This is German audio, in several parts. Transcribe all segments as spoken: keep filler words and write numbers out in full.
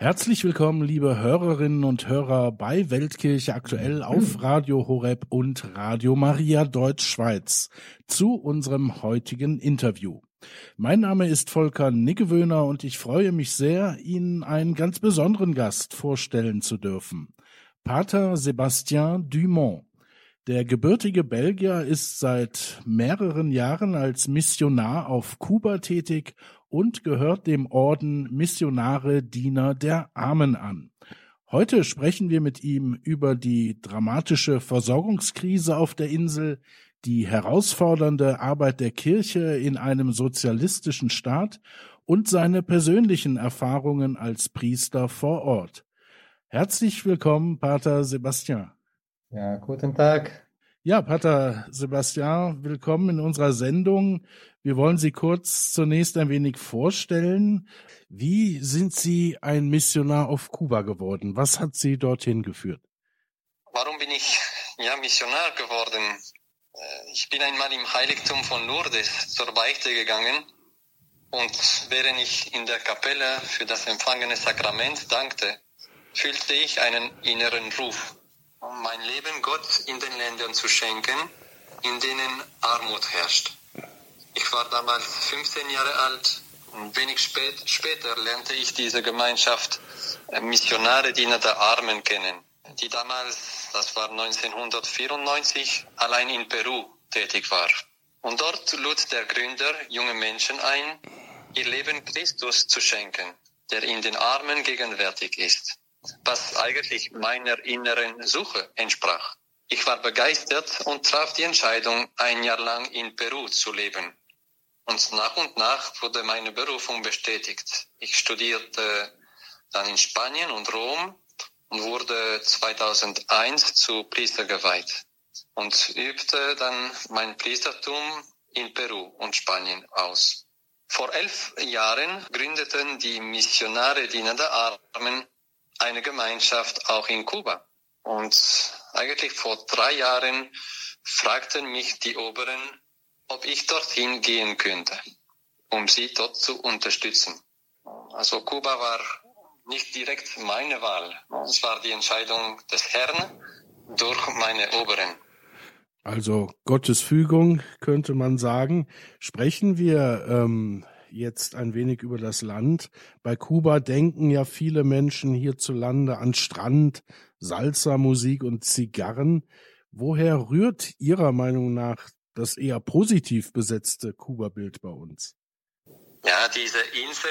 Herzlich willkommen, liebe Hörerinnen und Hörer bei Weltkirche aktuell auf Radio Horeb und Radio Maria Deutschschweiz zu unserem heutigen Interview. Mein Name ist Volker Nickewöhner und ich freue mich sehr, Ihnen einen ganz besonderen Gast vorstellen zu dürfen. Pater Sébastien Dumont. Der gebürtige Belgier ist seit mehreren Jahren als Missionar auf Kuba tätig und gehört dem Orden Missionare Diener der Armen an. Heute sprechen wir mit ihm über die dramatische Versorgungskrise auf der Insel, die herausfordernde Arbeit der Kirche in einem sozialistischen Staat und seine persönlichen Erfahrungen als Priester vor Ort. Herzlich willkommen, Pater Sébastien. Ja, guten Tag. Ja, Pater Sébastien, willkommen in unserer Sendung. Wir wollen Sie kurz zunächst ein wenig vorstellen. Wie sind Sie ein Missionar auf Kuba geworden? Was hat Sie dorthin geführt? Warum bin ich ja Missionar geworden? Ich bin einmal im Heiligtum von Lourdes zur Beichte gegangen und während ich in der Kapelle für das empfangene Sakrament dankte, fühlte ich einen inneren Ruf, um mein Leben Gott in den Ländern zu schenken, in denen Armut herrscht. Ich war damals fünfzehn Jahre alt und wenig spät, später lernte ich diese Gemeinschaft Missionare Diener der Armen kennen, die damals, das war neunzehnhundertvierundneunzig, allein in Peru tätig war. Und dort lud der Gründer junge Menschen ein, ihr Leben Christus zu schenken, der in den Armen gegenwärtig ist, was eigentlich meiner inneren Suche entsprach. Ich war begeistert und traf die Entscheidung, ein Jahr lang in Peru zu leben. Und nach und nach wurde meine Berufung bestätigt. Ich studierte dann in Spanien und Rom und wurde zweitausendeins zu Priester geweiht und übte dann mein Priestertum in Peru und Spanien aus. Vor elf Jahren gründeten die Missionare Diener der Armen eine Gemeinschaft auch in Kuba. Und eigentlich vor drei Jahren fragten mich die Oberen, ob ich dorthin gehen könnte, um sie dort zu unterstützen. Also Kuba war nicht direkt meine Wahl. Es war die Entscheidung des Herrn durch meine Oberen. Also Gottes Fügung, könnte man sagen. Sprechen wir ähm, jetzt ein wenig über das Land. Bei Kuba denken ja viele Menschen hierzulande an Strand, Salsa, Musik und Zigarren. Woher rührt Ihrer Meinung nach das eher positiv besetzte Kuba-Bild bei uns? Ja, diese Insel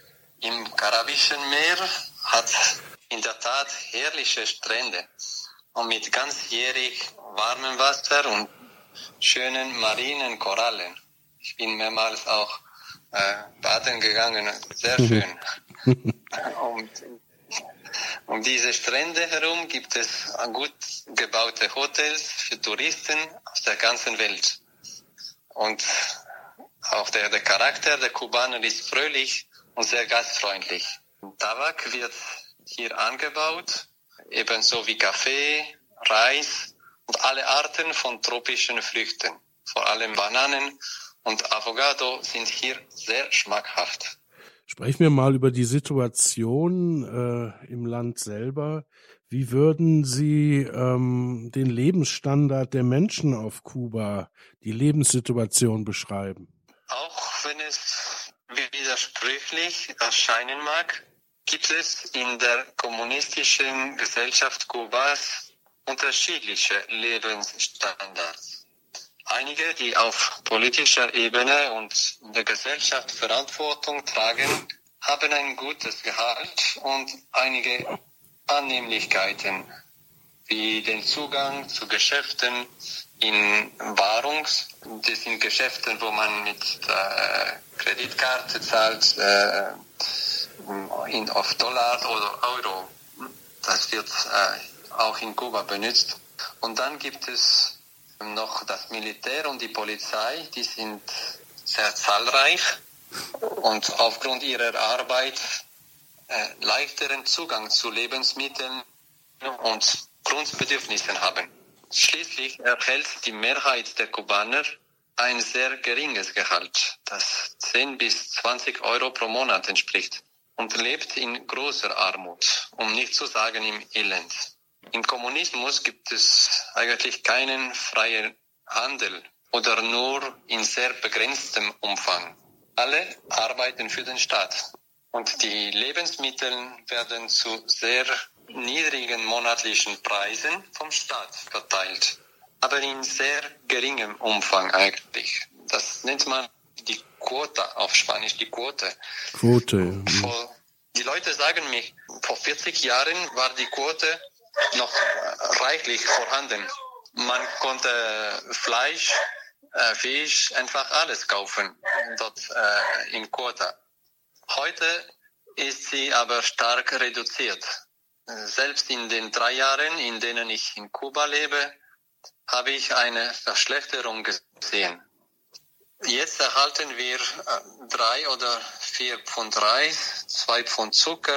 im Karibischen Meer hat in der Tat herrliche Strände und mit ganzjährig warmem Wasser und schönen marinen Korallen. Ich bin mehrmals auch äh, baden gegangen, sehr schön. und um diese Strände herum gibt es gut gebaute Hotels für Touristen aus der ganzen Welt. Und auch der, der Charakter der Kubaner ist fröhlich und sehr gastfreundlich. Tabak wird hier angebaut, ebenso wie Kaffee, Reis und alle Arten von tropischen Früchten. Vor allem Bananen und Avocado sind hier sehr schmackhaft. Sprechen wir mal über die Situation äh, im Land selber. Wie würden Sie ähm, den Lebensstandard der Menschen auf Kuba, die Lebenssituation beschreiben? Auch wenn es widersprüchlich erscheinen mag, gibt es in der kommunistischen Gesellschaft Kubas unterschiedliche Lebensstandards. Einige, die auf politischer Ebene und in der Gesellschaft Verantwortung tragen, haben ein gutes Gehalt und einige Annehmlichkeiten, wie den Zugang zu Geschäften in Wahrungs. Das sind Geschäfte, wo man mit äh, Kreditkarte zahlt, äh, in, auf Dollar oder Euro. Das wird äh, auch in Kuba benutzt. Und dann gibt es noch das Militär und die Polizei, die sind sehr zahlreich und aufgrund ihrer Arbeit äh, leichteren Zugang zu Lebensmitteln und Grundbedürfnissen haben. Schließlich erhält die Mehrheit der Kubaner ein sehr geringes Gehalt, das zehn bis zwanzig Euro pro Monat entspricht. und lebt in großer Armut, um nicht zu sagen im Elend. Im Kommunismus gibt es eigentlich keinen freien Handel oder nur in sehr begrenztem Umfang. Alle arbeiten für den Staat und die Lebensmittel werden zu sehr niedrigen monatlichen Preisen vom Staat verteilt, aber in sehr geringem Umfang eigentlich. Das nennt man die Quota, auf Spanisch die Quote. Quote. Vor, die Leute sagen mir, vor vierzig Jahren war die Quote noch reichlich vorhanden. Man konnte Fleisch, äh, Fisch, einfach alles kaufen dort äh, in Quota. Heute ist sie aber stark reduziert. Selbst in den drei Jahren, in denen ich in Kuba lebe, habe ich eine Verschlechterung gesehen. Jetzt erhalten wir drei oder vier Pfund Reis, zwei Pfund Zucker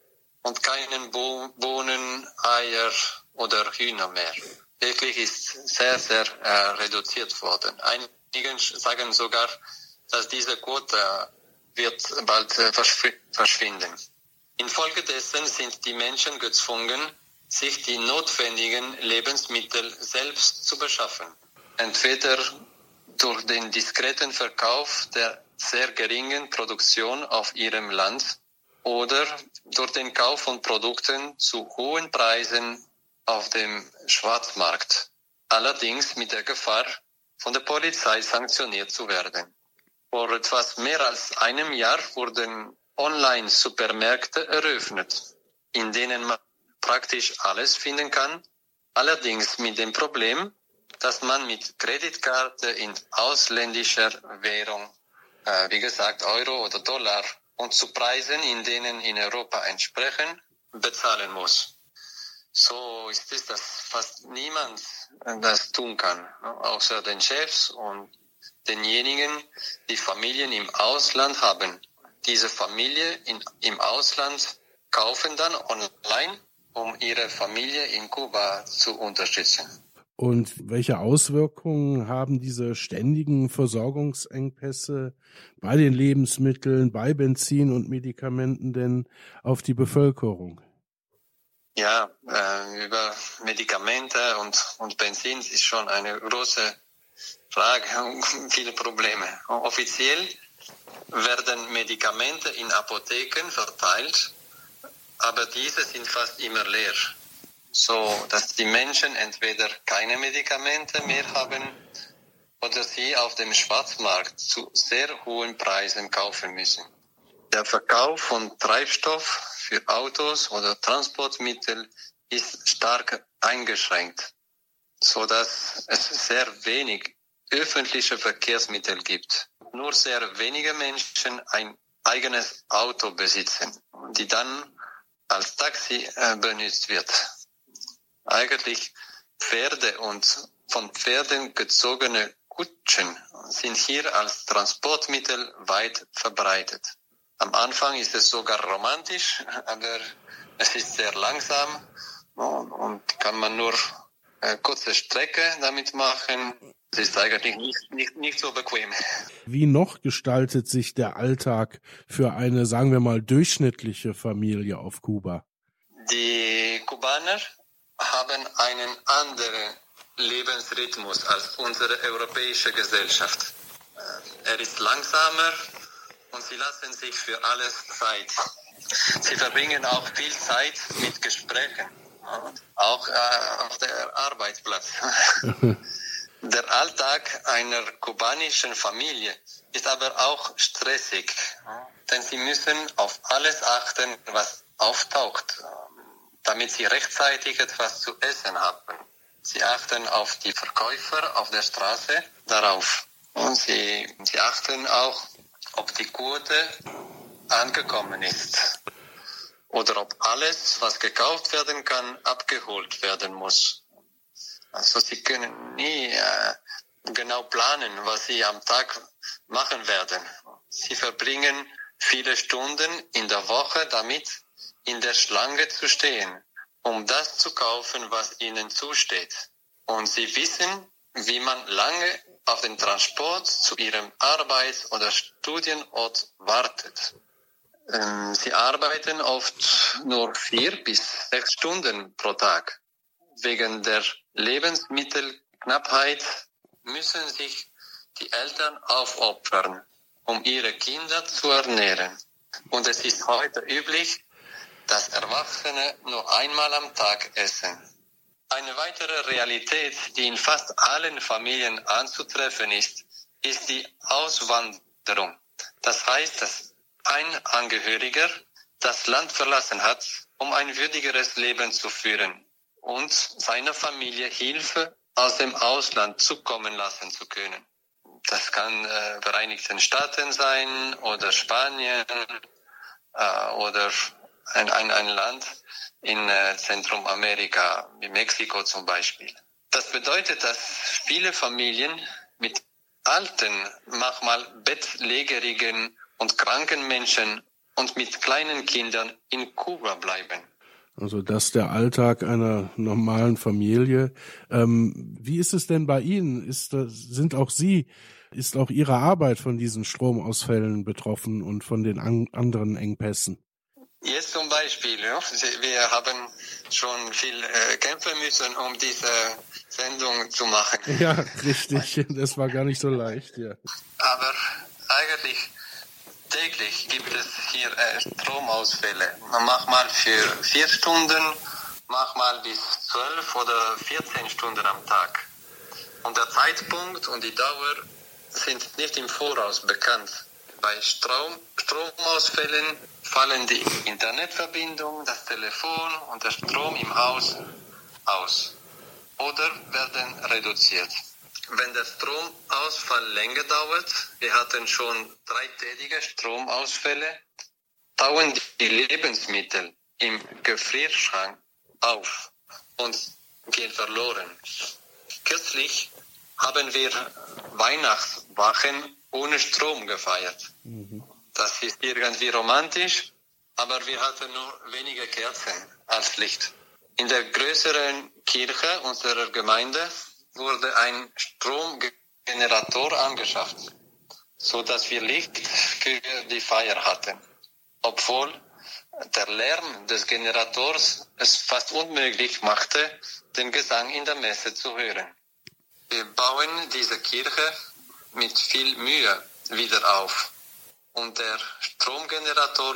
und keinen Bo- Bohnen, Eier oder Hühner mehr. Wirklich ist sehr, sehr äh, reduziert worden. Einige sagen sogar, dass diese Quote wird bald äh, verschw- verschwinden. Infolgedessen sind die Menschen gezwungen, sich die notwendigen Lebensmittel selbst zu beschaffen. Entweder durch den diskreten Verkauf der sehr geringen Produktion auf ihrem Land oder durch den Kauf von Produkten zu hohen Preisen auf dem Schwarzmarkt. Allerdings mit der Gefahr, von der Polizei sanktioniert zu werden. Vor etwas mehr als einem Jahr wurden Online-Supermärkte eröffnet, in denen man praktisch alles finden kann, allerdings mit dem Problem, dass man mit Kreditkarte in ausländischer Währung, äh, wie gesagt Euro oder Dollar, und zu Preisen, in denen in Europa entsprechen, bezahlen muss. So ist es, dass fast niemand das tun kann, außer den Chefs und denjenigen, die Familien im Ausland haben. Diese Familie in, im Ausland kaufen dann online, um ihre Familie in Kuba zu unterstützen. Und welche Auswirkungen haben diese ständigen Versorgungsengpässe bei den Lebensmitteln, bei Benzin und Medikamenten denn auf die Bevölkerung? Ja, äh, über Medikamente und, und Benzin ist schon eine große Frage und viele Probleme. Offiziell werden Medikamente in Apotheken verteilt, aber diese sind fast immer leer. So, dass die Menschen entweder keine Medikamente mehr haben oder sie auf dem Schwarzmarkt zu sehr hohen Preisen kaufen müssen. Der Verkauf von Treibstoff für Autos oder Transportmittel ist stark eingeschränkt, so dass es sehr wenig öffentliche Verkehrsmittel gibt. Nur sehr wenige Menschen ein eigenes Auto besitzen, die dann als Taxi äh, benutzt wird. Eigentlich Pferde und von Pferden gezogene Kutschen sind hier als Transportmittel weit verbreitet. Am Anfang ist es sogar romantisch, aber es ist sehr langsam und kann man nur eine kurze Strecke damit machen. Es ist eigentlich nicht, nicht, nicht so bequem. Wie noch gestaltet sich der Alltag für eine, sagen wir mal, durchschnittliche Familie auf Kuba? Die Kubaner haben einen anderen Lebensrhythmus als unsere europäische Gesellschaft. Er ist langsamer und sie lassen sich für alles Zeit. Sie verbringen auch viel Zeit mit Gesprächen, auch äh, auf der Arbeitsplatz. Der Alltag einer kubanischen Familie ist aber auch stressig, denn sie müssen auf alles achten, was auftaucht, damit sie rechtzeitig etwas zu essen haben. Sie achten auf die Verkäufer auf der Straße darauf. Und sie, sie achten auch, ob die Quote angekommen ist oder ob alles, was gekauft werden kann, abgeholt werden muss. Also sie können nie äh, genau planen, was sie am Tag machen werden. Sie verbringen viele Stunden in der Woche damit, in der Schlange zu stehen, um das zu kaufen, was ihnen zusteht. Und sie wissen, wie man lange auf den Transport zu ihrem Arbeits- oder Studienort wartet. Ähm, sie arbeiten oft nur vier bis sechs Stunden pro Tag. Wegen der Lebensmittelknappheit müssen sich die Eltern aufopfern, um ihre Kinder zu ernähren. Und es ist heute üblich, dass Erwachsene nur einmal am Tag essen. Eine weitere Realität, die in fast allen Familien anzutreffen ist, ist die Auswanderung. Das heißt, dass ein Angehöriger das Land verlassen hat, um ein würdigeres Leben zu führen und seiner Familie Hilfe aus dem Ausland zukommen lassen zu können. Das kann äh, Vereinigten Staaten sein oder Spanien äh, oder ein, ein, ein Land in äh, Zentralamerika, wie Mexiko zum Beispiel. Das bedeutet, dass viele Familien mit alten, manchmal bettlägerigen und kranken Menschen und mit kleinen Kindern in Kuba bleiben. Also das ist der Alltag einer normalen Familie. Ähm, wie ist es denn bei Ihnen? Ist das, sind auch Sie, ist auch Ihre Arbeit von diesen Stromausfällen betroffen und von den an, anderen Engpässen? Jetzt zum Beispiel, ja, wir haben schon viel äh, kämpfen müssen, um diese Sendung zu machen. Ja, richtig. Das war gar nicht so leicht, ja. Aber eigentlich täglich gibt es hier äh, Stromausfälle. Manchmal für vier Stunden, manchmal bis zwölf oder vierzehn Stunden am Tag. Und der Zeitpunkt und die Dauer sind nicht im Voraus bekannt. Bei Strom, Stromausfällen fallen die Internetverbindung, das Telefon und der Strom im Haus aus oder werden reduziert. Wenn der Stromausfall länger dauert, wir hatten schon dreitägige Stromausfälle, tauen die Lebensmittel im Gefrierschrank auf und gehen verloren. Kürzlich haben wir Weihnachtswachen ohne Strom gefeiert. Mhm. Das ist irgendwie romantisch, aber wir hatten nur wenige Kerzen als Licht. In der größeren Kirche unserer Gemeinde wurde ein Stromgenerator angeschafft, so dass wir Licht für die Feier hatten. Obwohl der Lärm des Generators es fast unmöglich machte, den Gesang in der Messe zu hören. Wir bauen diese Kirche mit viel Mühe wieder auf. Und der Stromgenerator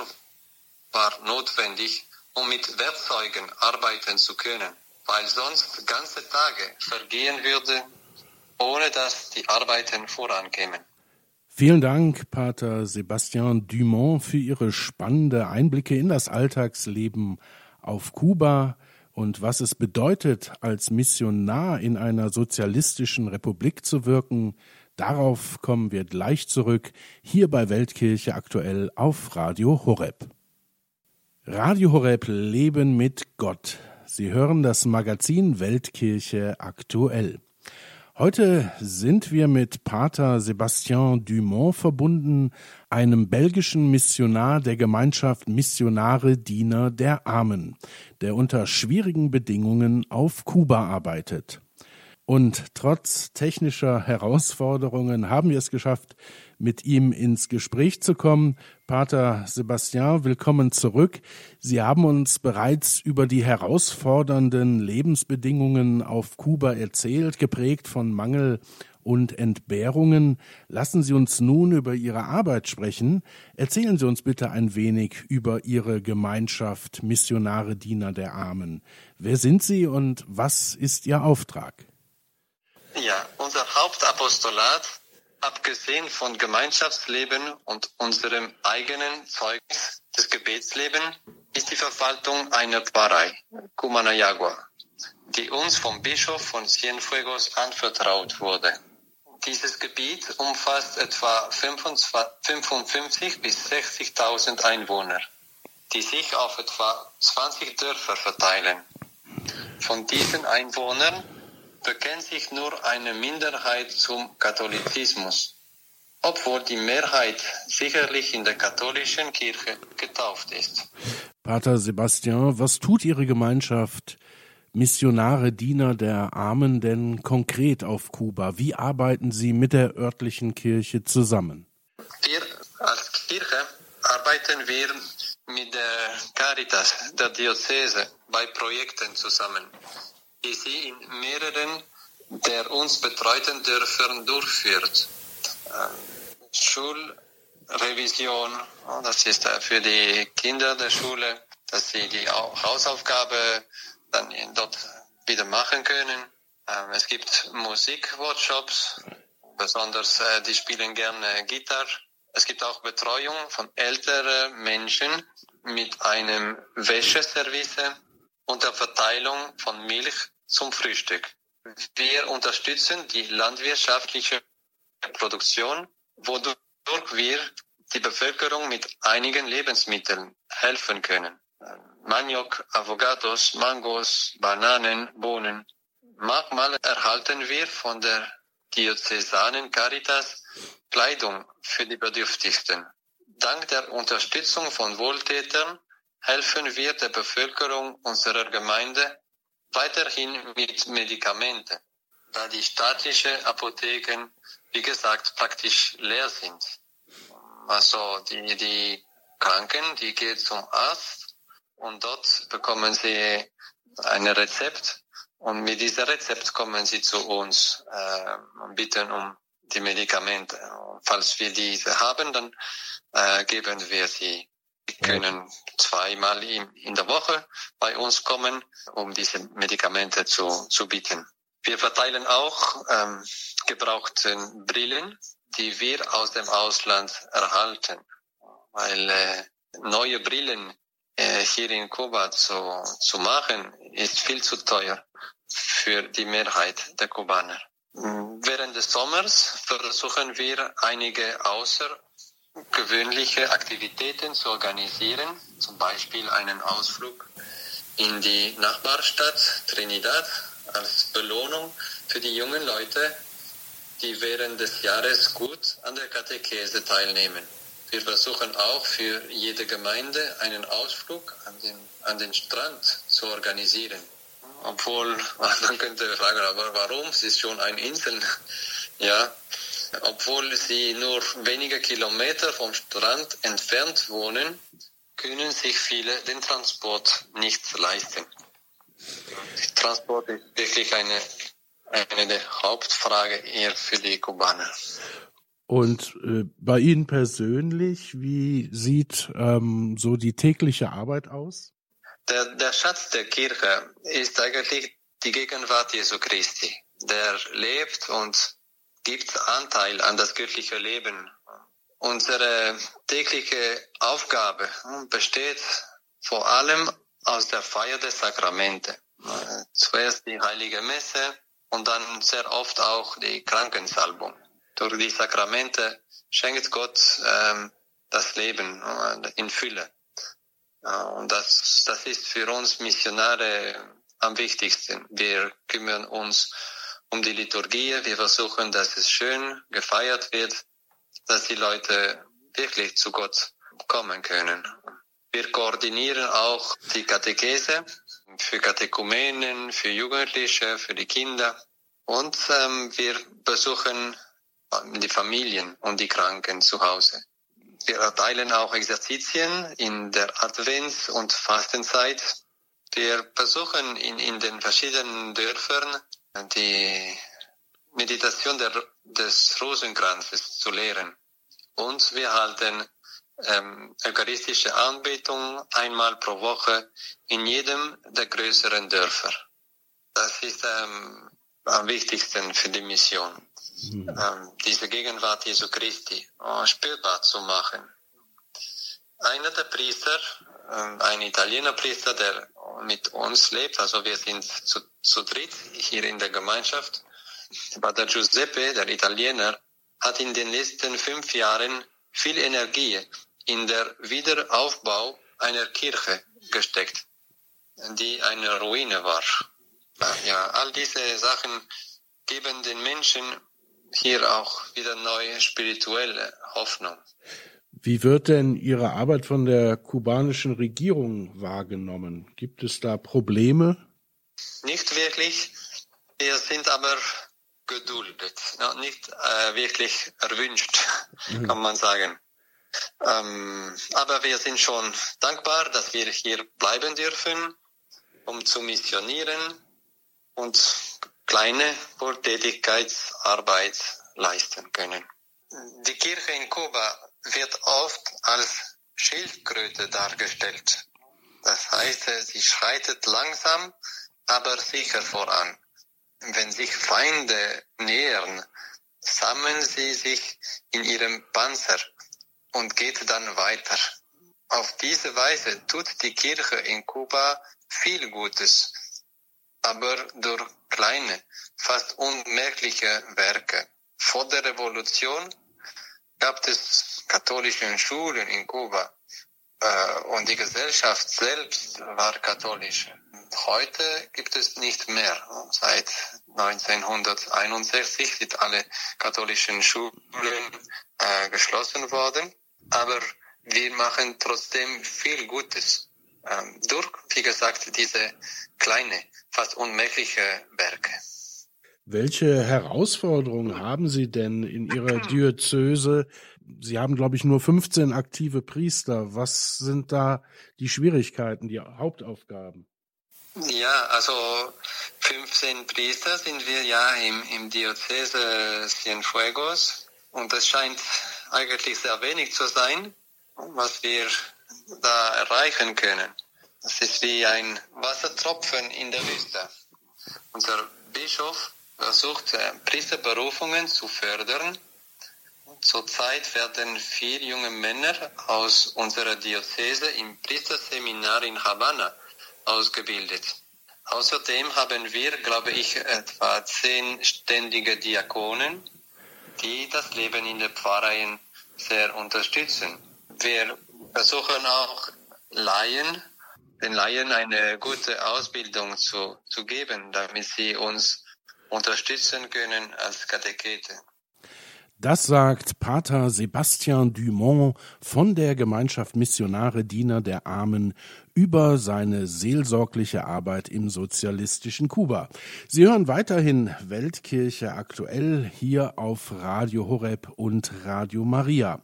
war notwendig, um mit Werkzeugen arbeiten zu können, weil sonst ganze Tage vergehen würden, ohne dass die Arbeiten vorankämen. Vielen Dank, Pater Sebastian Dumont, für Ihre spannende Einblicke in das Alltagsleben auf Kuba und was es bedeutet, als Missionar in einer sozialistischen Republik zu wirken. Darauf kommen wir gleich zurück, hier bei Weltkirche aktuell auf Radio Horeb. Radio Horeb, Leben mit Gott. Sie hören das Magazin Weltkirche aktuell. Heute sind wir mit Pater Sebastian Dumont verbunden, einem belgischen Missionar der Gemeinschaft Missionare Diener der Armen, der unter schwierigen Bedingungen auf Kuba arbeitet. Und trotz technischer Herausforderungen haben wir es geschafft, mit ihm ins Gespräch zu kommen. Pater Sebastian, willkommen zurück. Sie haben uns bereits über die herausfordernden Lebensbedingungen auf Kuba erzählt, geprägt von Mangel und Entbehrungen. Lassen Sie uns nun über Ihre Arbeit sprechen. Erzählen Sie uns bitte ein wenig über Ihre Gemeinschaft Missionare Diener der Armen. Wer sind Sie und was ist Ihr Auftrag? Ja, unser Hauptapostolat, abgesehen von Gemeinschaftsleben und unserem eigenen Zeugnis des Gebetslebens, ist die Verwaltung einer Pfarrei, Cumanayagua, die uns vom Bischof von Cienfuegos anvertraut wurde. Dieses Gebiet umfasst etwa fünfundfünfzig bis sechzigtausend Einwohner, die sich auf etwa zwanzig Dörfer verteilen. Von diesen Einwohnern bekennt sich nur eine Minderheit zum Katholizismus, obwohl die Mehrheit sicherlich in der katholischen Kirche getauft ist. Pater Sebastian, was tut Ihre Gemeinschaft Missionare Diener der Armen denn konkret auf Kuba? Wie arbeiten Sie mit der örtlichen Kirche zusammen? Wir als Kirche arbeiten arbeiten wir mit der Caritas, der Diözese, bei Projekten zusammen, die sie in mehreren der uns betreuten Dörfern durchführt. Schulrevision, das ist für die Kinder der Schule, dass sie die Hausaufgabe dann dort wieder machen können. Es gibt Musikworkshops, besonders die spielen gerne Gitarre. Es gibt auch Betreuung von älteren Menschen mit einem Wäscheservice und der Verteilung von Milch zum Frühstück. Wir unterstützen die landwirtschaftliche Produktion, wodurch wir die Bevölkerung mit einigen Lebensmitteln helfen können. Maniok, Avocados, Mangos, Bananen, Bohnen. Manchmal erhalten wir von der Diözesanen Caritas Kleidung für die Bedürftigsten. Dank der Unterstützung von Wohltätern helfen wir der Bevölkerung unserer Gemeinde weiterhin mit Medikamenten, da die staatlichen Apotheken, wie gesagt, praktisch leer sind. Also die, die Kranken, die gehen zum Arzt und dort bekommen sie ein Rezept und mit diesem Rezept kommen sie zu uns äh, und bitten um die Medikamente. Falls wir diese haben, dann äh, geben wir sie. Sie können zweimal in der Woche bei uns kommen, um diese Medikamente zu, zu bieten. Wir verteilen auch ähm, gebrauchte Brillen, die wir aus dem Ausland erhalten. Weil äh, neue Brillen äh, hier in Kuba zu, zu machen, ist viel zu teuer für die Mehrheit der Kubaner. Während des Sommers versuchen wir einige außergewöhnliche Aktivitäten zu organisieren, zum Beispiel einen Ausflug in die Nachbarstadt Trinidad als Belohnung für die jungen Leute, die während des Jahres gut an der Katechese teilnehmen. Wir versuchen auch für jede Gemeinde einen Ausflug an den, an den Strand zu organisieren. Obwohl, man könnte fragen, aber warum? Es ist schon eine Insel. Ja, obwohl sie nur wenige Kilometer vom Strand entfernt wohnen, können sich viele den Transport nicht leisten. Transport ist wirklich eine, eine der Hauptfragen eher für die Kubaner. Und äh, bei Ihnen persönlich, wie sieht ähm, so die tägliche Arbeit aus? Der, der Schatz der Kirche ist eigentlich die Gegenwart Jesu Christi. Der lebt und gibt Anteil an das kirchliche Leben. Unsere tägliche Aufgabe besteht vor allem aus der Feier der Sakramente. Zuerst die Heilige Messe und dann sehr oft auch die Krankensalbung. Durch die Sakramente schenkt Gott ähm, das Leben äh, in Fülle. Und das, das ist für uns Missionare am wichtigsten. Wir kümmern uns um die Liturgie. Wir versuchen, dass es schön gefeiert wird, dass die Leute wirklich zu Gott kommen können. Wir koordinieren auch die Katechese für Katekumenen, für Jugendliche, für die Kinder. Und ähm, wir besuchen die Familien und die Kranken zu Hause. Wir erteilen auch Exerzitien in der Advents- und Fastenzeit. Wir versuchen in, in den verschiedenen Dörfern die Meditation der, des Rosenkranzes zu lehren. Und wir halten ähm, eucharistische Anbetung einmal pro Woche in jedem der größeren Dörfer. Das ist ähm, am wichtigsten für die Mission. Mhm. Ähm, diese Gegenwart Jesu Christi äh, spürbar zu machen. Einer der Priester, äh, ein Italiener Priester, der mit uns lebt, also wir sind zu, zu dritt hier in der Gemeinschaft, Pater Giuseppe, der Italiener, hat in den letzten fünf Jahren viel Energie in der Wiederaufbau einer Kirche gesteckt, die eine Ruine war. Ja, all diese Sachen geben den Menschen hier auch wieder neue spirituelle Hoffnung. Wie wird denn Ihre Arbeit von der kubanischen Regierung wahrgenommen? Gibt es da Probleme? Nicht wirklich. Wir sind aber geduldet, nicht äh, wirklich erwünscht, mhm. kann man sagen. Ähm, aber wir sind schon dankbar, dass wir hier bleiben dürfen, um zu missionieren und kleine Wohltätigkeitsarbeit leisten können. Die Kirche in Kuba wird oft als Schildkröte dargestellt. Das heißt, sie schreitet langsam, aber sicher voran. Wenn sich Feinde nähern, sammeln sie sich in ihrem Panzer und geht dann weiter. Auf diese Weise tut die Kirche in Kuba viel Gutes, aber durch kleine, fast unmerkliche Werke. Vor der Revolution gab es katholische Schulen in Kuba äh, und die Gesellschaft selbst war katholisch. Heute gibt es nicht mehr. Seit neunzehnhunderteinundsechzig sind alle katholischen Schulen äh, geschlossen worden, aber wir machen trotzdem viel Gutes ähm, durch, wie gesagt, diese kleine, fast unmögliche Werke. Welche Herausforderungen haben Sie denn in Ihrer Diözese? Sie haben, glaube ich, nur fünfzehn aktive Priester. Was sind da die Schwierigkeiten, die Hauptaufgaben? Ja, also fünfzehn Priester sind wir ja im, im Diözese Cienfuegos und das scheint eigentlich sehr wenig zu sein, was wir da erreichen können. Das ist wie ein Wassertropfen in der Wüste. Unser Bischof versucht, Priesterberufungen zu fördern. Zurzeit werden vier junge Männer aus unserer Diözese im Priesterseminar in Havanna ausgebildet. Außerdem haben wir, glaube ich, etwa zehn ständige Diakonen, die das Leben in der Pfarreien sehr unterstützen. Wir versuchen auch Laien, den Laien eine gute Ausbildung zu, zu geben, damit sie uns unterstützen können als Katecheten. Das sagt Pater Sebastian Dumont von der Gemeinschaft Missionare Diener der Armen über seine seelsorgliche Arbeit im sozialistischen Kuba. Sie hören weiterhin Weltkirche aktuell hier auf Radio Horeb und Radio Maria.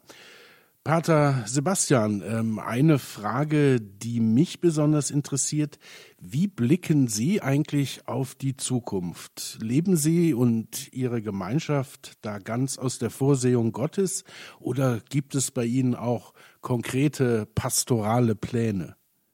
Pater Sebastian, eine Frage, die mich besonders interessiert: Wie blicken Sie eigentlich auf die Zukunft? Leben Sie und Ihre Gemeinschaft da ganz aus der Vorsehung Gottes oder gibt es bei Ihnen auch konkrete pastorale Pläne?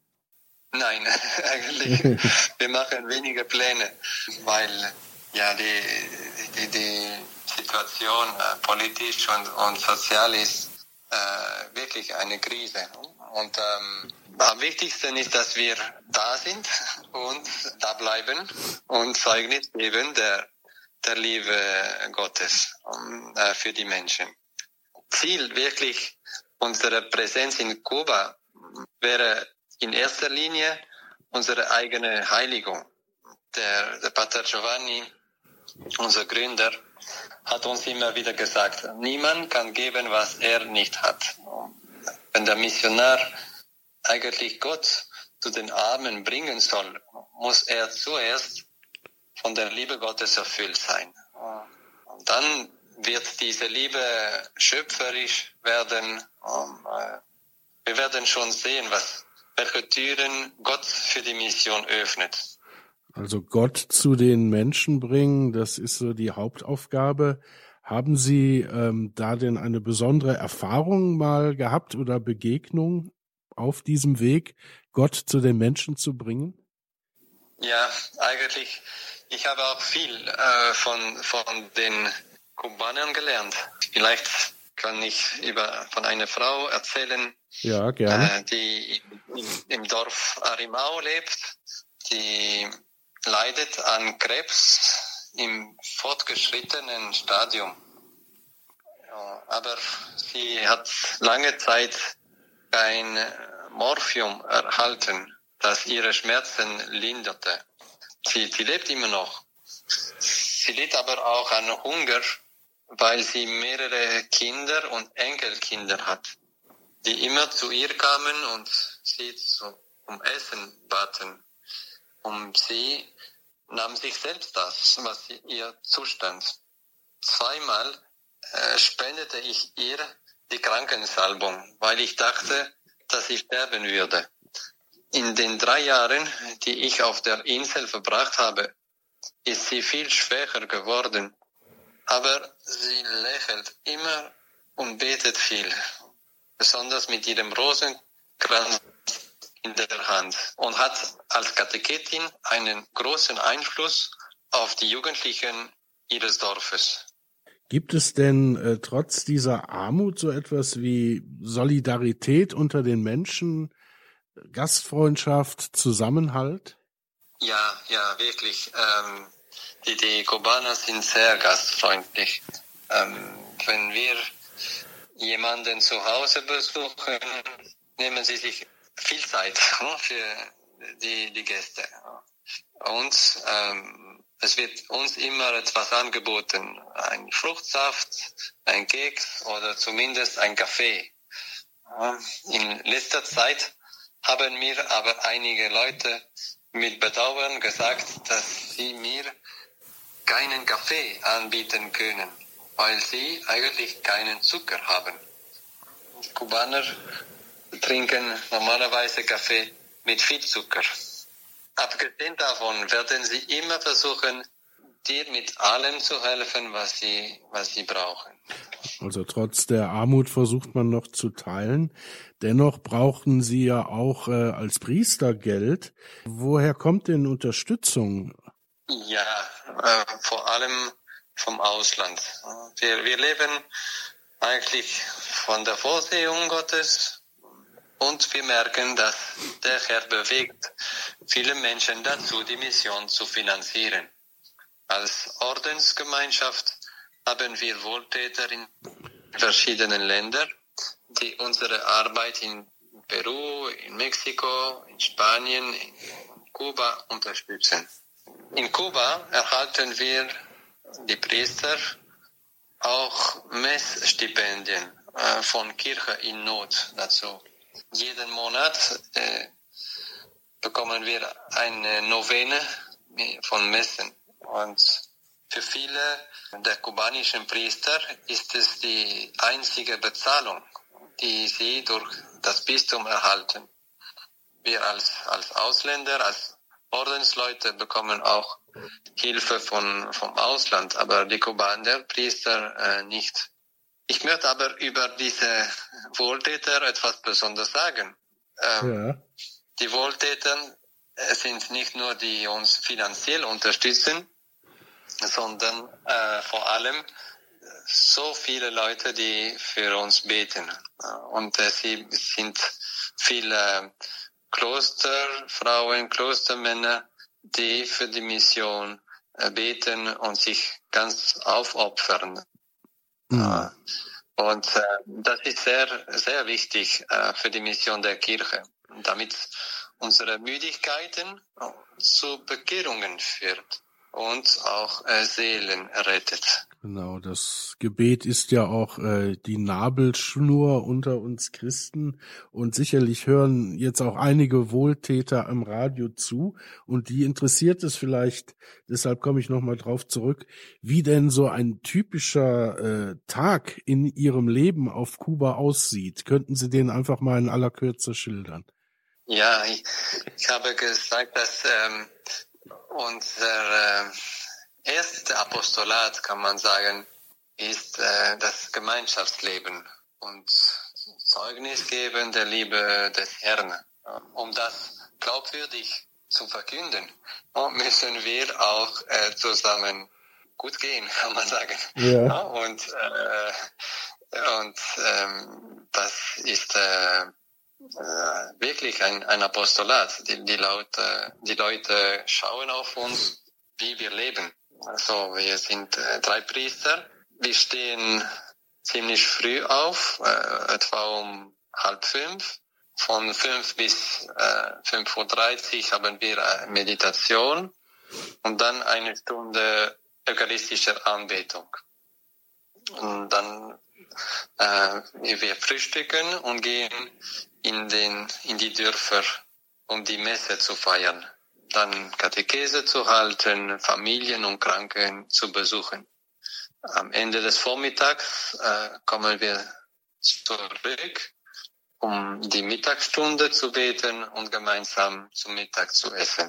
Nein, eigentlich, wir machen wenige Pläne, weil ja die, die, die Situation äh, politisch und, und sozial ist Äh, wirklich eine Krise. Und ähm, am wichtigsten ist, dass wir da sind und da bleiben und Zeugnis geben der, der Liebe Gottes um, äh, für die Menschen. Ziel wirklich unserer Präsenz in Kuba wäre in erster Linie unsere eigene Heiligung. Der, der Pater Giovanni, unser Gründer, hat uns immer wieder gesagt, niemand kann geben, was er nicht hat. Wenn der Missionar eigentlich Gott zu den Armen bringen soll, muss er zuerst von der Liebe Gottes erfüllt sein. Und dann wird diese Liebe schöpferisch werden. Wir werden schon sehen, was, welche Türen Gott für die Mission öffnet. Also Gott zu den Menschen bringen, das ist so die Hauptaufgabe. Haben Sie ähm, da denn eine besondere Erfahrung mal gehabt oder Begegnung auf diesem Weg, Gott zu den Menschen zu bringen? Ja, eigentlich, ich habe auch viel äh, von, von den Kubanern gelernt. Vielleicht kann ich über, von einer Frau erzählen, ja, gerne. Äh, die im, im Dorf Arimao lebt, die leidet an Krebs im fortgeschrittenen Stadium. Ja, aber sie hat lange Zeit kein Morphium erhalten, das ihre Schmerzen linderte. Sie, sie lebt immer noch. Sie litt aber auch an Hunger, weil sie mehrere Kinder und Enkelkinder hat, die immer zu ihr kamen und sie zu, um Essen baten. Um sie nahm sich selbst das, was ihr zustand. Zweimal äh, spendete ich ihr die Krankensalbung, weil ich dachte, dass ich sterben würde. In den drei Jahren, die ich auf der Insel verbracht habe, ist sie viel schwächer geworden. Aber sie lächelt immer und betet viel, besonders mit ihrem Rosenkranz in der Hand, und hat als Katechetin einen großen Einfluss auf die Jugendlichen ihres Dorfes. Gibt es denn äh, trotz dieser Armut so etwas wie Solidarität unter den Menschen, Gastfreundschaft, Zusammenhalt? Ja, ja, wirklich. Ähm, die, die Kubaner sind sehr gastfreundlich. Ähm, wenn wir jemanden zu Hause besuchen, nehmen sie sich viel Zeit für die, die Gäste. Und ähm, es wird uns immer etwas angeboten, ein Fruchtsaft, ein Keks oder zumindest ein Kaffee. In letzter Zeit haben mir aber einige Leute mit Bedauern gesagt, dass sie mir keinen Kaffee anbieten können, weil sie eigentlich keinen Zucker haben. Die Kubaner trinken normalerweise Kaffee mit viel Zucker. Abgesehen davon werden sie immer versuchen, dir mit allem zu helfen, was sie, was sie brauchen. Also trotz der Armut versucht man noch zu teilen. Dennoch brauchten Sie ja auch äh, als Priester Geld. Woher kommt denn Unterstützung? Ja, äh, vor allem vom Ausland. Wir, wir leben eigentlich von der Vorsehung Gottes. Und wir merken, dass der Herr bewegt viele Menschen dazu, die Mission zu finanzieren. Als Ordensgemeinschaft haben wir Wohltäter in verschiedenen Ländern, die unsere Arbeit in Peru, in Mexiko, in Spanien, in Kuba unterstützen. In Kuba erhalten wir, die Priester, auch Messstipendien äh, von Kirche in Not dazu. Jeden Monat äh, bekommen wir eine Novene von Messen. Und für viele der kubanischen Priester ist es die einzige Bezahlung, die sie durch das Bistum erhalten. Wir als, als Ausländer, als Ordensleute bekommen auch Hilfe von, vom Ausland, aber die Kubaner Priester äh, nicht. Ich möchte aber über diese Wohltäter etwas Besonderes sagen. Ähm, ja. Die Wohltäter sind nicht nur die, die uns finanziell unterstützen, sondern äh, vor allem so viele Leute, die für uns beten. Und äh, sie sind viele Klosterfrauen, Klostermänner, die für die Mission äh, beten und sich ganz aufopfern. Mhm. Und äh, das ist sehr, sehr wichtig äh, für die Mission der Kirche, damit unsere Müdigkeiten zu Bekehrungen führt und auch äh, Seelen rettet. Genau, das Gebet ist ja auch äh, die Nabelschnur unter uns Christen, und sicherlich hören jetzt auch einige Wohltäter am Radio zu, und die interessiert es vielleicht, deshalb komme ich nochmal drauf zurück, wie denn so ein typischer äh, Tag in Ihrem Leben auf Kuba aussieht. Könnten Sie den einfach mal in aller Kürze schildern? Ja, ich, ich habe gesagt, dass ähm, unser äh, erste Apostolat, kann man sagen, ist äh, das Gemeinschaftsleben und Zeugnis geben der Liebe des Herrn. Um das glaubwürdig zu verkünden, müssen wir auch äh, zusammen gut gehen, kann man sagen. Ja. Und, äh, und ähm, das ist äh, wirklich ein, ein Apostolat. Die, die, Leute, die Leute schauen auf uns, wie wir leben. Also wir sind äh, drei Priester. Wir stehen ziemlich früh auf, äh, etwa um halb fünf. Von fünf bis äh, fünf Uhr dreißig haben wir äh, Meditation und dann eine Stunde eucharistischer Anbetung. Und dann äh, wir frühstücken und gehen in den in die Dörfer, um die Messe zu feiern. Dann Katechese zu halten, Familien und Kranken zu besuchen. Am Ende des Vormittags äh, kommen wir zurück, um die Mittagsstunde zu beten und gemeinsam zum Mittag zu essen.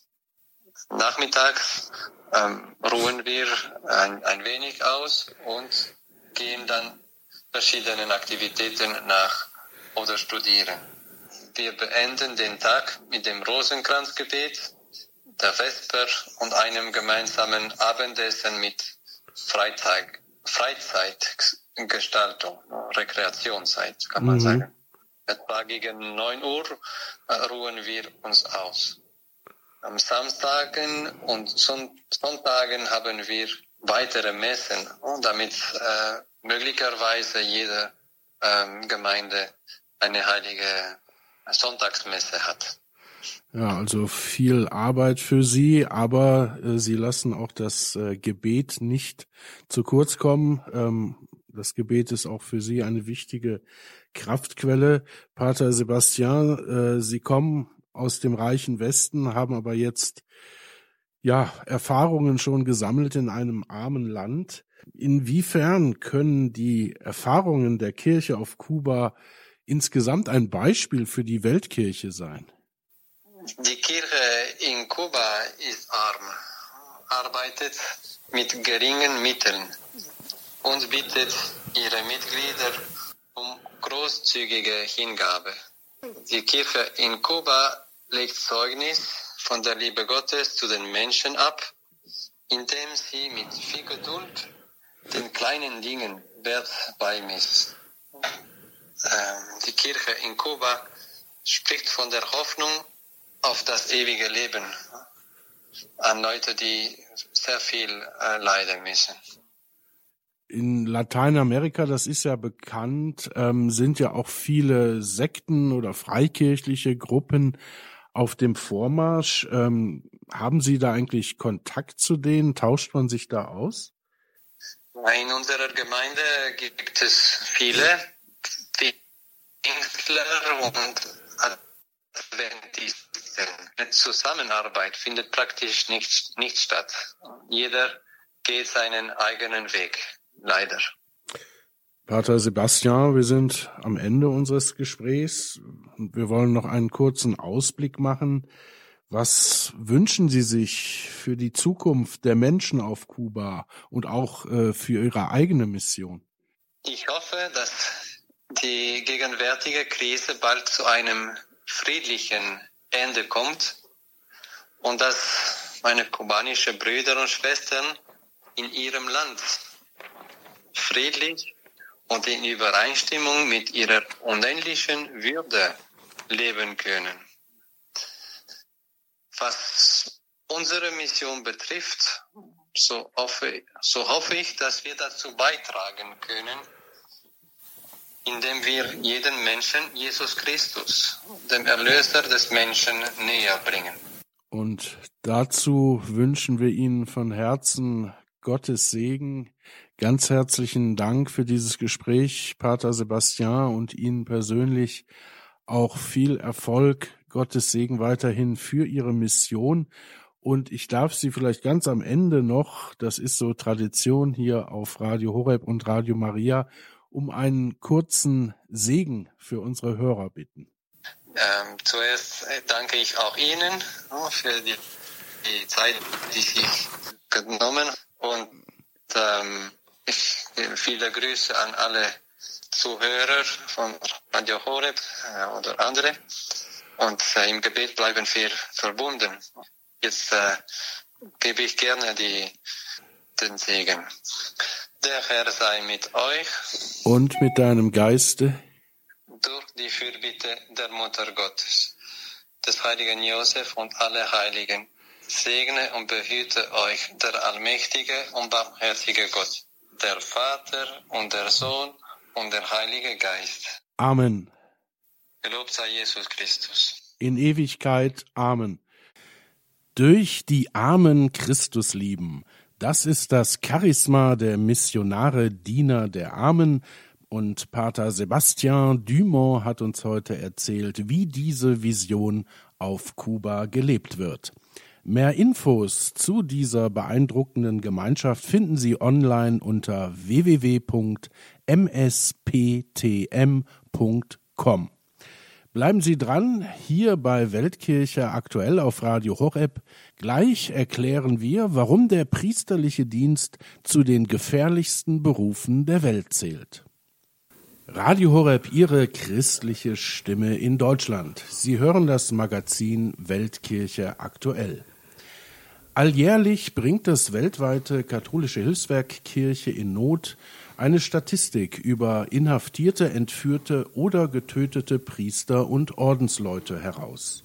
Nachmittags ähm, ruhen wir ein, ein wenig aus und gehen dann verschiedenen Aktivitäten nach oder studieren. Wir beenden den Tag mit dem Rosenkranzgebet, der Vesper und einem gemeinsamen Abendessen mit Freizeit, Freizeitgestaltung, Rekreationszeit, kann man mhm. sagen. Etwa gegen neun Uhr äh, ruhen wir uns aus. Am Samstagen und Sonntagen haben wir weitere Messen, damit äh, möglicherweise jede äh, Gemeinde eine heilige Sonntagsmesse hat. Ja, also viel Arbeit für Sie, aber äh, Sie lassen auch das äh, Gebet nicht zu kurz kommen. Ähm, das Gebet ist auch für Sie eine wichtige Kraftquelle. Pater Sebastian, äh, Sie kommen aus dem reichen Westen, haben aber jetzt ja Erfahrungen schon gesammelt in einem armen Land. Inwiefern können die Erfahrungen der Kirche auf Kuba insgesamt ein Beispiel für die Weltkirche sein? Die Kirche in Kuba ist arm, arbeitet mit geringen Mitteln und bittet ihre Mitglieder um großzügige Hingabe. Die Kirche in Kuba legt Zeugnis von der Liebe Gottes zu den Menschen ab, indem sie mit viel Geduld den kleinen Dingen Wert beimisst. Die Kirche in Kuba spricht von der Hoffnung auf das ewige Leben an Leute, die sehr viel leiden müssen. In Lateinamerika, das ist ja bekannt, ähm, sind ja auch viele Sekten oder freikirchliche Gruppen auf dem Vormarsch. Ähm, haben Sie da eigentlich Kontakt zu denen? Tauscht man sich da aus? In unserer Gemeinde gibt es viele Pfingstler und Adventisten. Eine Zusammenarbeit findet praktisch nicht, nicht statt. Jeder geht seinen eigenen Weg. Leider. Pater Sebastian, wir sind am Ende unseres Gesprächs und wir wollen noch einen kurzen Ausblick machen. Was wünschen Sie sich für die Zukunft der Menschen auf Kuba und auch äh, für Ihre eigene Mission? Ich hoffe, dass die gegenwärtige Krise bald zu einem friedlichen Ende kommt und dass meine kubanischen Brüder und Schwestern in ihrem Land friedlich und in Übereinstimmung mit ihrer unendlichen Würde leben können. Was unsere Mission betrifft, so hoffe, so hoffe ich, dass wir dazu beitragen können, indem wir jeden Menschen Jesus Christus, dem Erlöser des Menschen, näher bringen. Und dazu wünschen wir Ihnen von Herzen Gottes Segen. Ganz herzlichen Dank für dieses Gespräch, Pater Sebastian, und Ihnen persönlich auch viel Erfolg, Gottes Segen weiterhin für Ihre Mission. Und ich darf Sie vielleicht ganz am Ende noch, das ist so Tradition hier auf Radio Horeb und Radio Maria, um einen kurzen Segen für unsere Hörer bitten. Ähm, zuerst danke ich auch Ihnen für die, die Zeit, die Sie genommen haben. Und ähm, ich, viele Grüße an alle Zuhörer von Radio Horeb äh, oder andere. Und äh, im Gebet bleiben wir verbunden. Jetzt äh, gebe ich gerne die, den Segen. Der Herr sei mit euch. Und mit deinem Geiste. Durch die Fürbitte der Mutter Gottes, des heiligen Josef und alle Heiligen, segne und behüte euch der allmächtige und barmherzige Gott, der Vater und der Sohn und der Heilige Geist. Amen. Gelobt sei Jesus Christus. In Ewigkeit. Amen. Durch die Armen Christus lieben. Das ist das Charisma der Missionare, Diener der Armen. Und Pater Sebastian Dumont hat uns heute erzählt, wie diese Vision auf Kuba gelebt wird. Mehr Infos zu dieser beeindruckenden Gemeinschaft finden Sie online unter w w w punkt m s p t m punkt com. Bleiben Sie dran, hier bei Weltkirche aktuell auf Radio Horeb. Gleich erklären wir, warum der priesterliche Dienst zu den gefährlichsten Berufen der Welt zählt. Radio Horeb, Ihre christliche Stimme in Deutschland. Sie hören das Magazin Weltkirche aktuell. Alljährlich bringt das weltweite katholische Hilfswerk Kirche in Not eine Statistik über inhaftierte, entführte oder getötete Priester und Ordensleute heraus.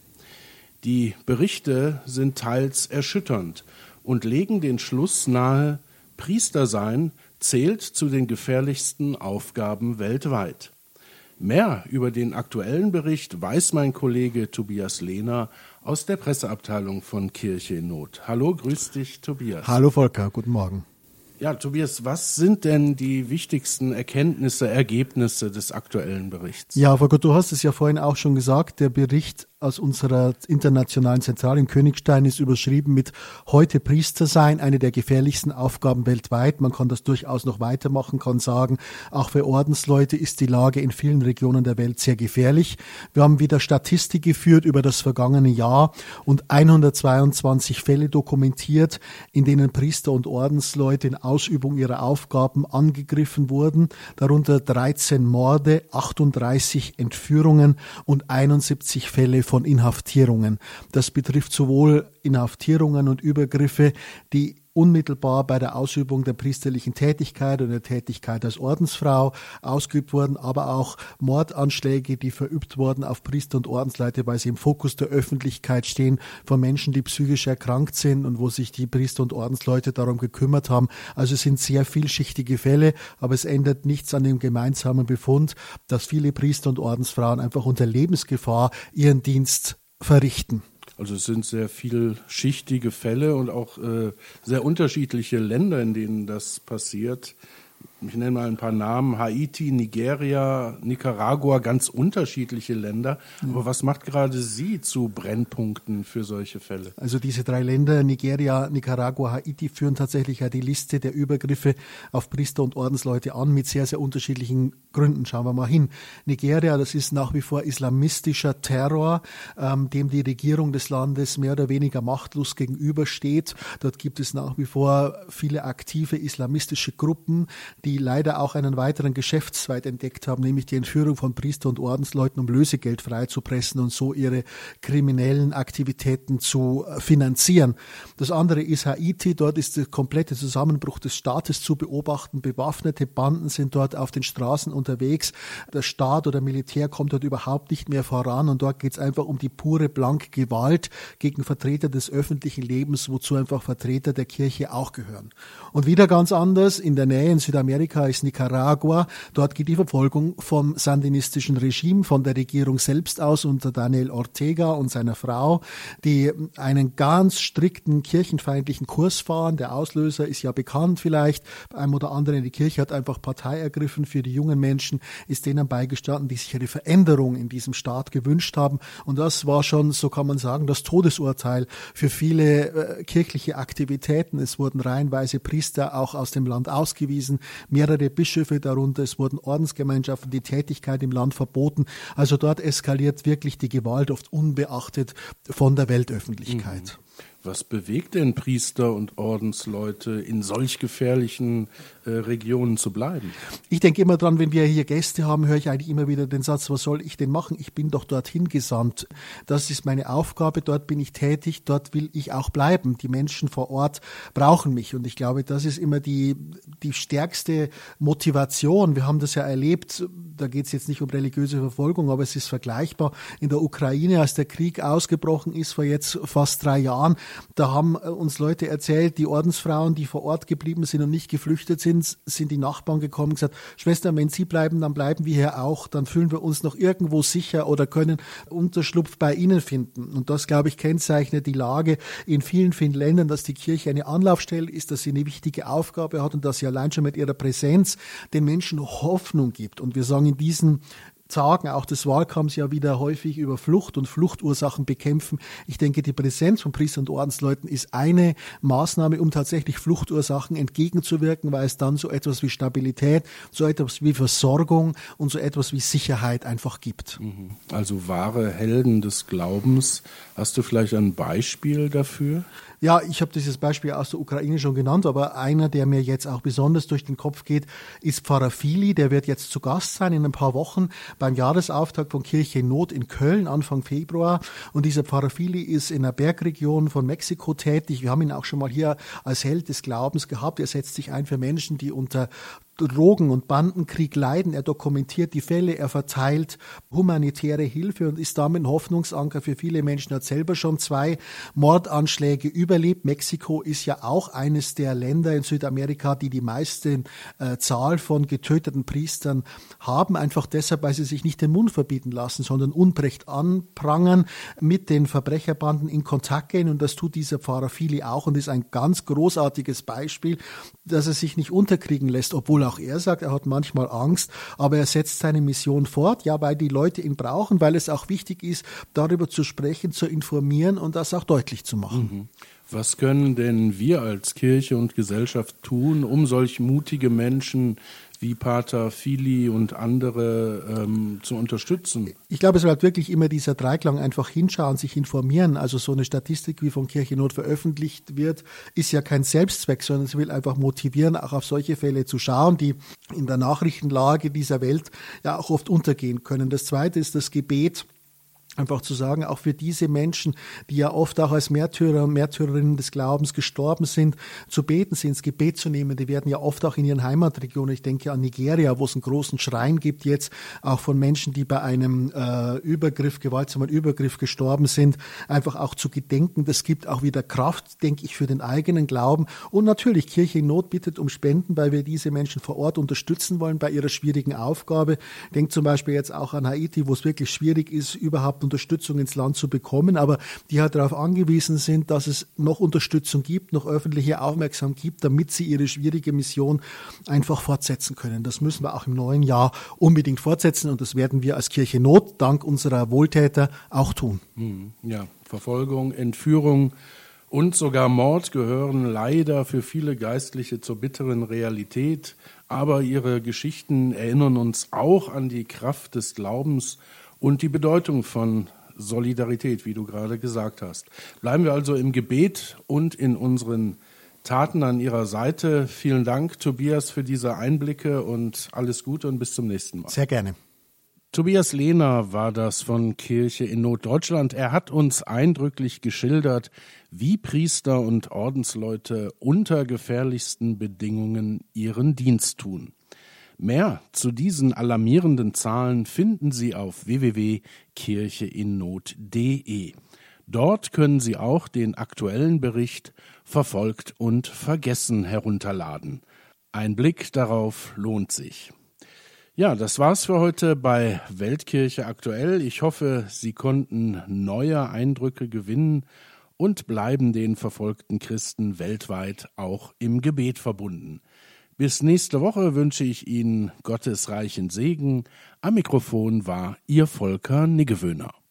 Die Berichte sind teils erschütternd und legen den Schluss nahe, Priestersein zählt zu den gefährlichsten Aufgaben weltweit. Mehr über den aktuellen Bericht weiß mein Kollege Tobias Lehner aus der Presseabteilung von Kirche in Not. Hallo, grüß dich, Tobias. Hallo Volker, guten Morgen. Ja, Tobias, was sind denn die wichtigsten Erkenntnisse, Ergebnisse des aktuellen Berichts? Ja, Volker, du hast es ja vorhin auch schon gesagt, der Bericht aus unserer internationalen Zentrale in Königstein ist überschrieben mit „Heute Priester sein, eine der gefährlichsten Aufgaben weltweit". Man kann das durchaus noch weitermachen, kann sagen, auch für Ordensleute ist die Lage in vielen Regionen der Welt sehr gefährlich. Wir haben wieder Statistik geführt über das vergangene Jahr und hundertzweiundzwanzig Fälle dokumentiert, in denen Priester und Ordensleute in Ausübung ihrer Aufgaben angegriffen wurden, darunter dreizehn Morde, achtunddreißig Entführungen und einundsiebzig Fälle von Inhaftierungen. Das betrifft sowohl Inhaftierungen und Übergriffe, die unmittelbar bei der Ausübung der priesterlichen Tätigkeit oder der Tätigkeit als Ordensfrau ausgeübt wurden, aber auch Mordanschläge, die verübt wurden auf Priester und Ordensleute, weil sie im Fokus der Öffentlichkeit stehen, von Menschen, die psychisch erkrankt sind und wo sich die Priester und Ordensleute darum gekümmert haben. Also es sind sehr vielschichtige Fälle, aber es ändert nichts an dem gemeinsamen Befund, dass viele Priester und Ordensfrauen einfach unter Lebensgefahr ihren Dienst verrichten. Also es sind sehr vielschichtige Fälle und auch äh, sehr unterschiedliche Länder, in denen das passiert. Ich nenne mal ein paar Namen: Haiti, Nigeria, Nicaragua, ganz unterschiedliche Länder. Aber was macht gerade Sie zu Brennpunkten für solche Fälle? Also diese drei Länder, Nigeria, Nicaragua, Haiti, führen tatsächlich ja die Liste der Übergriffe auf Priester und Ordensleute an mit sehr, sehr unterschiedlichen Gründen. Schauen wir mal hin. Nigeria, das ist nach wie vor islamistischer Terror, ähm, dem die Regierung des Landes mehr oder weniger machtlos gegenübersteht. Dort gibt es nach wie vor viele aktive islamistische Gruppen, die leider auch einen weiteren Geschäftszweig entdeckt haben, nämlich die Entführung von Priester und Ordensleuten, um Lösegeld freizupressen und so ihre kriminellen Aktivitäten zu finanzieren. Das andere ist Haiti. Dort ist der komplette Zusammenbruch des Staates zu beobachten. Bewaffnete Banden sind dort auf den Straßen unterwegs. Der Staat oder Militär kommt dort überhaupt nicht mehr voran und dort geht es einfach um die pure blanke Gewalt gegen Vertreter des öffentlichen Lebens, wozu einfach Vertreter der Kirche auch gehören. Und wieder ganz anders, in der Nähe in Südamerika ist Nicaragua. Dort geht die Verfolgung vom sandinistischen Regime, von der Regierung selbst aus unter Daniel Ortega und seiner Frau, die einen ganz strikten kirchenfeindlichen Kurs fahren. Der Auslöser ist ja bekannt vielleicht. Bei einem oder anderen, die Kirche hat einfach Partei ergriffen für die jungen Menschen, ist denen beigestanden, die sich eine Veränderung in diesem Staat gewünscht haben. Und das war schon, so kann man sagen, das Todesurteil für viele äh, kirchliche Aktivitäten. Es wurden reihenweise Priester auch aus dem Land ausgewiesen, mehrere Bischöfe darunter, es wurden Ordensgemeinschaften, die Tätigkeit im Land verboten. Also dort eskaliert wirklich die Gewalt, oft unbeachtet von der Weltöffentlichkeit. Mhm. Was bewegt denn Priester und Ordensleute, in solch gefährlichen äh, Regionen zu bleiben? Ich denke immer dran, wenn wir hier Gäste haben, höre ich eigentlich immer wieder den Satz, was soll ich denn machen? Ich bin doch dorthin gesandt. Das ist meine Aufgabe, dort bin ich tätig, dort will ich auch bleiben. Die Menschen vor Ort brauchen mich und ich glaube, das ist immer die, die stärkste Motivation. Wir haben das ja erlebt, da geht es jetzt nicht um religiöse Verfolgung, aber es ist vergleichbar. In der Ukraine, als der Krieg ausgebrochen ist, vor jetzt fast drei Jahren, da haben uns Leute erzählt, die Ordensfrauen, die vor Ort geblieben sind und nicht geflüchtet sind, sind die Nachbarn gekommen und gesagt, Schwestern, wenn Sie bleiben, dann bleiben wir hier auch, dann fühlen wir uns noch irgendwo sicher oder können Unterschlupf bei Ihnen finden. Und das, glaube ich, kennzeichnet die Lage in vielen, vielen Ländern, dass die Kirche eine Anlaufstelle ist, dass sie eine wichtige Aufgabe hat und dass sie allein schon mit ihrer Präsenz den Menschen Hoffnung gibt. Und wir sagen in diesen Tagen auch des Wahlkampfs ja wieder häufig über Flucht und Fluchtursachen bekämpfen. Ich denke, die Präsenz von Priestern und Ordensleuten ist eine Maßnahme, um tatsächlich Fluchtursachen entgegenzuwirken, weil es dann so etwas wie Stabilität, so etwas wie Versorgung und so etwas wie Sicherheit einfach gibt. Also wahre Helden des Glaubens. Hast du vielleicht ein Beispiel dafür? Ja, ich habe dieses Beispiel aus der Ukraine schon genannt, aber einer, der mir jetzt auch besonders durch den Kopf geht, ist Pfarrer Fili. Der wird jetzt zu Gast sein in ein paar Wochen beim Jahresauftakt von Kirche in Not in Köln Anfang Februar. Und dieser Pfarrer Fili ist in einer Bergregion von Mexiko tätig. Wir haben ihn auch schon mal hier als Held des Glaubens gehabt. Er setzt sich ein für Menschen, die unter Drogen- und Bandenkrieg leiden. Er dokumentiert die Fälle, er verteilt humanitäre Hilfe und ist damit ein Hoffnungsanker für viele Menschen. Er hat selber schon zwei Mordanschläge überlebt. Mexiko ist ja auch eines der Länder in Südamerika, die die meiste äh, Zahl von getöteten Priestern haben. Einfach deshalb, weil sie sich nicht den Mund verbieten lassen, sondern Unrecht anprangern, mit den Verbrecherbanden in Kontakt gehen. Und das tut dieser Pfarrer Fili auch und ist ein ganz großartiges Beispiel, dass er sich nicht unterkriegen lässt, obwohl auch er sagt, er hat manchmal Angst, aber er setzt seine Mission fort, ja, weil die Leute ihn brauchen, weil es auch wichtig ist, darüber zu sprechen, zu informieren und das auch deutlich zu machen. Was können denn wir als Kirche und Gesellschaft tun, um solch mutige Menschen wie Pater Fili und andere ähm, zu unterstützen? Ich glaube, es bleibt wirklich immer dieser Dreiklang, einfach hinschauen, sich informieren. Also so eine Statistik, wie von Kirche in Not veröffentlicht wird, ist ja kein Selbstzweck, sondern es will einfach motivieren, auch auf solche Fälle zu schauen, die in der Nachrichtenlage dieser Welt ja auch oft untergehen können. Das Zweite ist das Gebet. Einfach zu sagen, auch für diese Menschen, die ja oft auch als Märtyrer und Märtyrerinnen des Glaubens gestorben sind, zu beten, sie ins Gebet zu nehmen. Die werden ja oft auch in ihren Heimatregionen, ich denke an Nigeria, wo es einen großen Schrein gibt jetzt, auch von Menschen, die bei einem äh, Übergriff, gewaltsamen Übergriff gestorben sind, einfach auch zu gedenken. Das gibt auch wieder Kraft, denke ich, für den eigenen Glauben. Und natürlich, Kirche in Not bittet um Spenden, weil wir diese Menschen vor Ort unterstützen wollen bei ihrer schwierigen Aufgabe. Denkt zum Beispiel jetzt auch an Haiti, wo es wirklich schwierig ist, überhaupt Unterstützung ins Land zu bekommen, aber die halt darauf angewiesen sind, dass es noch Unterstützung gibt, noch öffentliche Aufmerksamkeit gibt, damit sie ihre schwierige Mission einfach fortsetzen können. Das müssen wir auch im neuen Jahr unbedingt fortsetzen und das werden wir als Kirche Not dank unserer Wohltäter auch tun. Ja, Verfolgung, Entführung und sogar Mord gehören leider für viele Geistliche zur bitteren Realität, aber ihre Geschichten erinnern uns auch an die Kraft des Glaubens und die Bedeutung von Solidarität, wie du gerade gesagt hast. Bleiben wir also im Gebet und in unseren Taten an ihrer Seite. Vielen Dank, Tobias, für diese Einblicke und alles Gute und bis zum nächsten Mal. Sehr gerne. Tobias Lehner war das von Kirche in Not Deutschland. Er hat uns eindrücklich geschildert, wie Priester und Ordensleute unter gefährlichsten Bedingungen ihren Dienst tun. Mehr zu diesen alarmierenden Zahlen finden Sie auf w w w punkt kirche in not punkt d e. Dort können Sie auch den aktuellen Bericht Verfolgt und Vergessen herunterladen. Ein Blick darauf lohnt sich. Ja, das war's für heute bei Weltkirche aktuell. Ich hoffe, Sie konnten neue Eindrücke gewinnen und bleiben den verfolgten Christen weltweit auch im Gebet verbunden. Bis nächste Woche wünsche ich Ihnen Gottes reichen Segen. Am Mikrofon war Ihr Volker Niggewöhner.